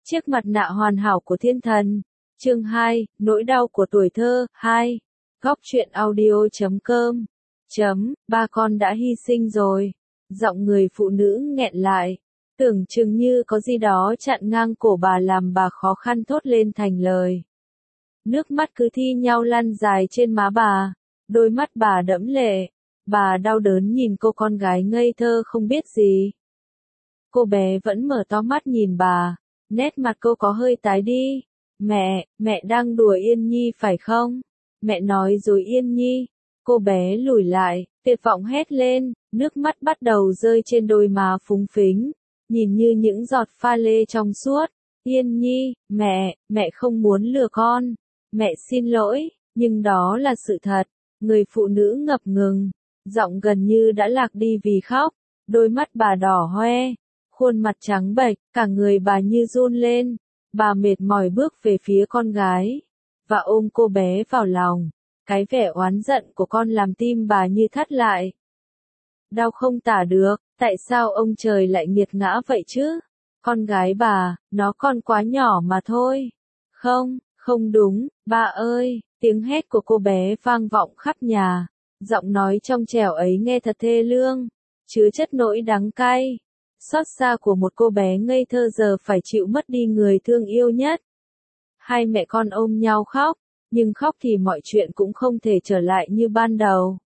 Chiếc mặt nạ hoàn hảo của thiên thần. Chương 2, nỗi đau của tuổi thơ. 2. Góc truyện audio.com. Ba con đã hy sinh rồi. Giọng người phụ nữ nghẹn lại. Tưởng chừng như có gì đó chặn ngang cổ bà làm bà khó khăn thốt lên thành lời. Nước mắt cứ thi nhau lăn dài trên má bà. Đôi mắt bà đẫm lệ. Bà đau đớn nhìn cô con gái ngây thơ không biết gì. Cô bé vẫn mở to mắt nhìn bà. Nét mặt cô có hơi tái đi. Mẹ đang đùa Yên Nhi phải không? Mẹ nói dối Yên Nhi. Cô bé lùi lại, tuyệt vọng hét lên, nước mắt bắt đầu rơi trên đôi má phúng phính, nhìn như những giọt pha lê trong suốt. Yên Nhi, mẹ không muốn lừa con. Mẹ xin lỗi, nhưng đó là sự thật. Người phụ nữ ngập ngừng, giọng gần như đã lạc đi vì khóc, đôi mắt bà đỏ hoe. Khuôn mặt trắng bệch, cả người bà như run lên. Bà mệt mỏi bước về phía con gái, và ôm cô bé vào lòng. Cái vẻ oán giận của con làm tim bà như thắt lại. Đau không tả được, tại sao ông trời lại nghiệt ngã vậy chứ? Con gái bà, nó còn quá nhỏ mà thôi. Không đúng, ba ơi, tiếng hét của cô bé vang vọng khắp nhà. Giọng nói trong trẻo ấy nghe thật thê lương, chứa chất nỗi đắng cay. Xót xa của một cô bé ngây thơ giờ phải chịu mất đi người thương yêu nhất. Hai mẹ con ôm nhau khóc, nhưng khóc thì mọi chuyện cũng không thể trở lại như ban đầu.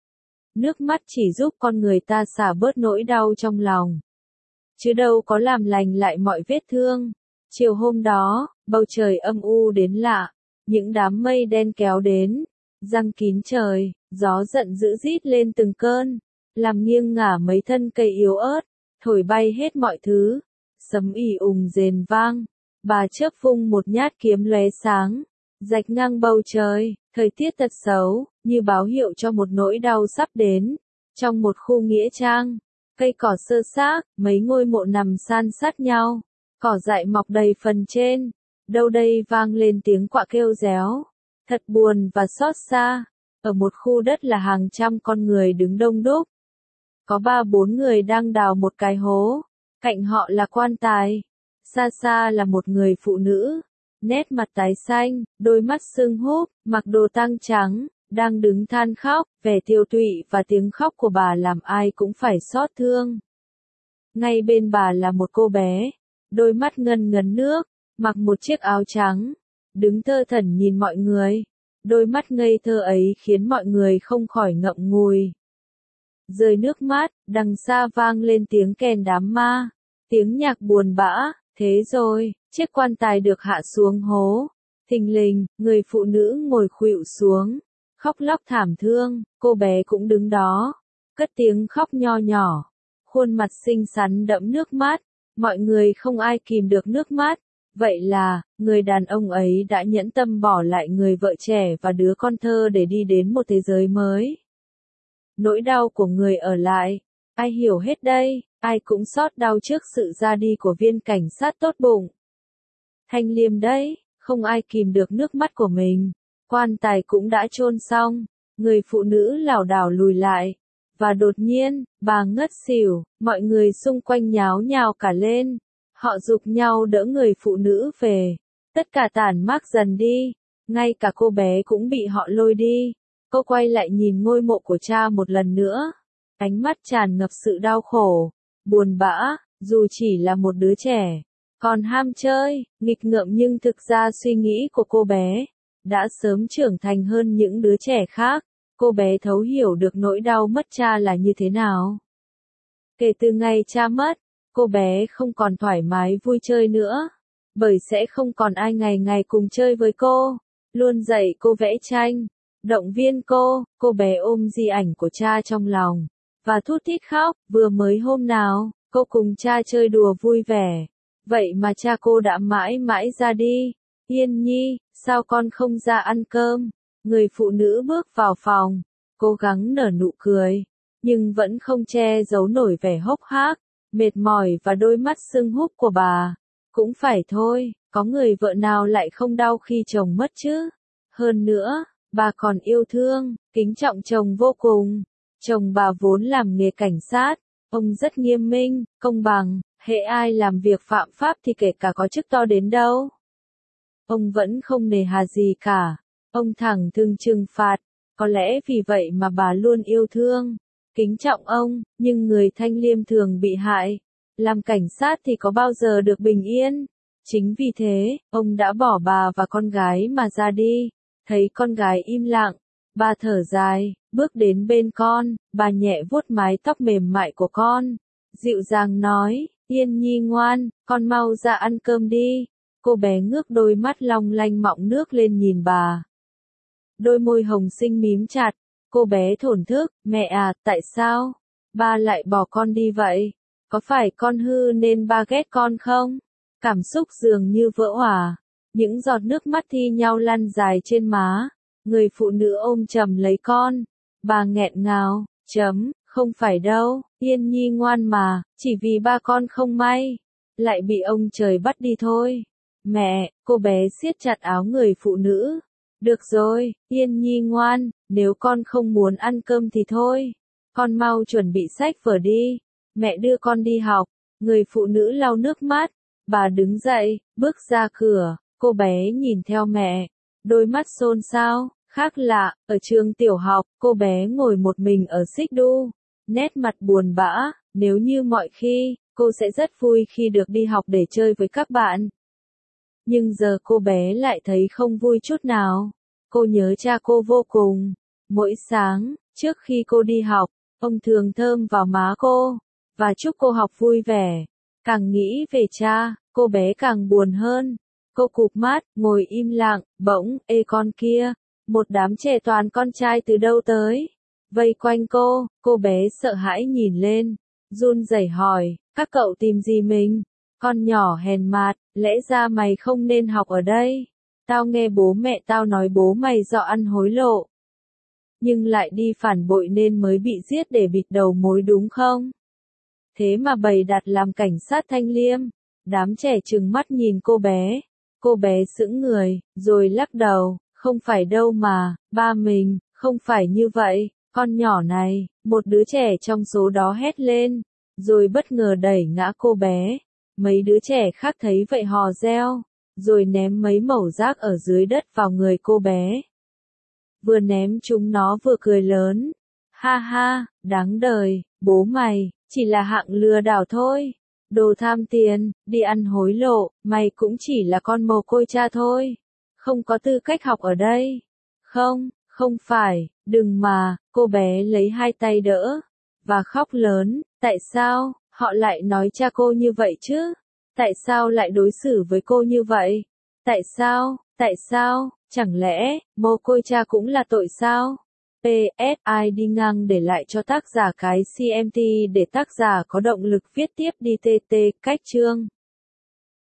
Nước mắt chỉ giúp con người ta xả bớt nỗi đau trong lòng, chứ đâu có làm lành lại mọi vết thương. Chiều hôm đó, bầu trời âm u đến lạ, những đám mây đen kéo đến, giăng kín trời, gió giận dữ rít lên từng cơn, làm nghiêng ngả mấy thân cây yếu ớt. Thổi bay hết mọi thứ, sấm ì ùng rền vang, bà chớp vung một nhát kiếm lóe sáng, rạch ngang bầu trời, thời tiết thật xấu, như báo hiệu cho một nỗi đau sắp đến. Trong một khu nghĩa trang, cây cỏ xơ xác, mấy ngôi mộ nằm san sát nhau, cỏ dại mọc đầy phần trên, đâu đây vang lên tiếng quạ kêu réo, thật buồn và xót xa. Ở một khu đất là hàng trăm con người đứng đông đúc. Có 3-4 người đang đào một cái hố, cạnh họ là quan tài, xa xa là một người phụ nữ, nét mặt tái xanh, đôi mắt sưng húp, mặc đồ tang trắng, đang đứng than khóc, vẻ tiều tụy và tiếng khóc của bà làm ai cũng phải xót thương. Ngay bên bà là một cô bé, đôi mắt ngân ngấn nước, mặc một chiếc áo trắng, đứng thơ thẩn nhìn mọi người, đôi mắt ngây thơ ấy khiến mọi người không khỏi ngậm ngùi. Rơi nước mắt, đằng xa vang lên tiếng kèn đám ma, tiếng nhạc buồn bã. Thế rồi, chiếc quan tài được hạ xuống hố. Thình lình, người phụ nữ ngồi khuỵu xuống, khóc lóc thảm thương. Cô bé cũng đứng đó, cất tiếng khóc nho nhỏ, khuôn mặt xinh xắn đẫm nước mắt. Mọi người không ai kìm được nước mắt. Vậy là, người đàn ông ấy đã nhẫn tâm bỏ lại người vợ trẻ và đứa con thơ để đi đến một thế giới mới. Nỗi đau của người ở lại, ai hiểu hết đây, ai cũng xót đau trước sự ra đi của viên cảnh sát tốt bụng. Thanh Liêm đấy, không ai kìm được nước mắt của mình. Quan tài cũng đã chôn xong, người phụ nữ lảo đảo lùi lại, và đột nhiên, bà ngất xỉu, mọi người xung quanh nháo nhào cả lên. Họ giục nhau đỡ người phụ nữ về, tất cả tản mát dần đi, ngay cả cô bé cũng bị họ lôi đi. Cô quay lại nhìn ngôi mộ của cha một lần nữa, ánh mắt tràn ngập sự đau khổ, buồn bã. Dù chỉ là một đứa trẻ, còn ham chơi, nghịch ngợm, nhưng thực ra suy nghĩ của cô bé đã sớm trưởng thành hơn những đứa trẻ khác. Cô bé thấu hiểu được nỗi đau mất cha là như thế nào. Kể từ ngày cha mất, cô bé không còn thoải mái vui chơi nữa, bởi sẽ không còn ai ngày ngày cùng chơi với cô, luôn dạy cô vẽ tranh, động viên cô bé ôm di ảnh của cha trong lòng, và thút thít khóc. Vừa mới hôm nào, cô cùng cha chơi đùa vui vẻ, vậy mà cha cô đã mãi mãi ra đi. Yên Nhi, sao con không ra ăn cơm? Người phụ nữ bước vào phòng, cố gắng nở nụ cười, nhưng vẫn không che giấu nổi vẻ hốc hác, mệt mỏi và đôi mắt sưng húp của bà. Cũng phải thôi, có người vợ nào lại không đau khi chồng mất chứ? Hơn nữa, bà còn yêu thương, kính trọng chồng vô cùng. Chồng bà vốn làm nghề cảnh sát, ông rất nghiêm minh, công bằng, Hễ ai làm việc phạm pháp thì kể cả có chức to đến đâu, ông vẫn không nề hà gì cả. Ông thẳng thừng trừng phạt. Có lẽ vì vậy mà bà luôn yêu thương, kính trọng ông, nhưng người thanh liêm thường bị hại. Làm cảnh sát thì có bao giờ được bình yên. Chính vì thế, ông đã bỏ bà và con gái mà ra đi. Thấy con gái im lặng, bà thở dài, bước đến bên con, bà nhẹ vuốt mái tóc mềm mại của con. Dịu dàng nói, Yên Nhi ngoan, con mau ra ăn cơm đi. Cô bé ngước đôi mắt long lanh mọng nước lên nhìn bà. Đôi môi hồng xinh mím chặt, cô bé thổn thức, mẹ à, tại sao? Ba lại bỏ con đi vậy? Có phải con hư nên ba ghét con không? Cảm xúc dường như vỡ òa, những giọt nước mắt thi nhau lăn dài trên má. Người phụ nữ ôm chầm lấy con, bà nghẹn ngào, không phải đâu, Yên Nhi ngoan mà, chỉ vì ba con không may, lại bị ông trời bắt đi thôi. Mẹ, cô bé siết chặt áo người phụ nữ. Được rồi, Yên Nhi ngoan, nếu con không muốn ăn cơm thì thôi. Con mau chuẩn bị sách vở đi. Mẹ đưa con đi học. Người phụ nữ lau nước mắt. Bà đứng dậy, bước ra cửa. Cô bé nhìn theo mẹ. Đôi mắt xôn xao, khác lạ. Ở trường tiểu học, cô bé ngồi một mình ở xích đu. Nét mặt buồn bã. Nếu như mọi khi, cô sẽ rất vui khi được đi học để chơi với các bạn. Nhưng giờ cô bé lại thấy không vui chút nào. Cô nhớ cha cô vô cùng. Mỗi sáng, trước khi cô đi học, ông thường thơm vào má cô, và chúc cô học vui vẻ. Càng nghĩ về cha, cô bé càng buồn hơn. Cô cụp mắt, ngồi im lặng, bỗng, ê con kia, một đám trẻ toàn con trai từ đâu tới. Vây quanh cô bé sợ hãi nhìn lên, run rẩy hỏi, các cậu tìm gì mình? Con nhỏ hèn mạt, lẽ ra mày không nên học ở đây. Tao nghe bố mẹ tao nói bố mày do ăn hối lộ. Nhưng lại đi phản bội nên mới bị giết để bịt đầu mối đúng không? Thế mà bày đặt làm cảnh sát thanh liêm. Đám trẻ trừng mắt nhìn cô bé. Cô bé sững người, rồi lắc đầu, không phải đâu mà, ba mình, không phải như vậy, con nhỏ này, một đứa trẻ trong số đó hét lên, rồi bất ngờ đẩy ngã cô bé. Mấy đứa trẻ khác thấy vậy hò reo, rồi ném mấy mẩu rác ở dưới đất vào người cô bé. Vừa ném chúng nó vừa cười lớn. Ha ha, đáng đời, bố mày, chỉ là hạng lừa đảo thôi. Đồ tham tiền, đi ăn hối lộ, mày cũng chỉ là con mồ côi cha thôi. Không có tư cách học ở đây. Không phải, đừng mà, cô bé lấy hai tay đỡ, và khóc lớn, tại sao, họ lại nói cha cô như vậy chứ? Tại sao lại đối xử với cô như vậy? Tại sao, chẳng lẽ, mồ côi cha cũng là tội sao? PS, ai đi ngang để lại cho tác giả cái CMT để tác giả có động lực viết tiếp đi TT, cách chương.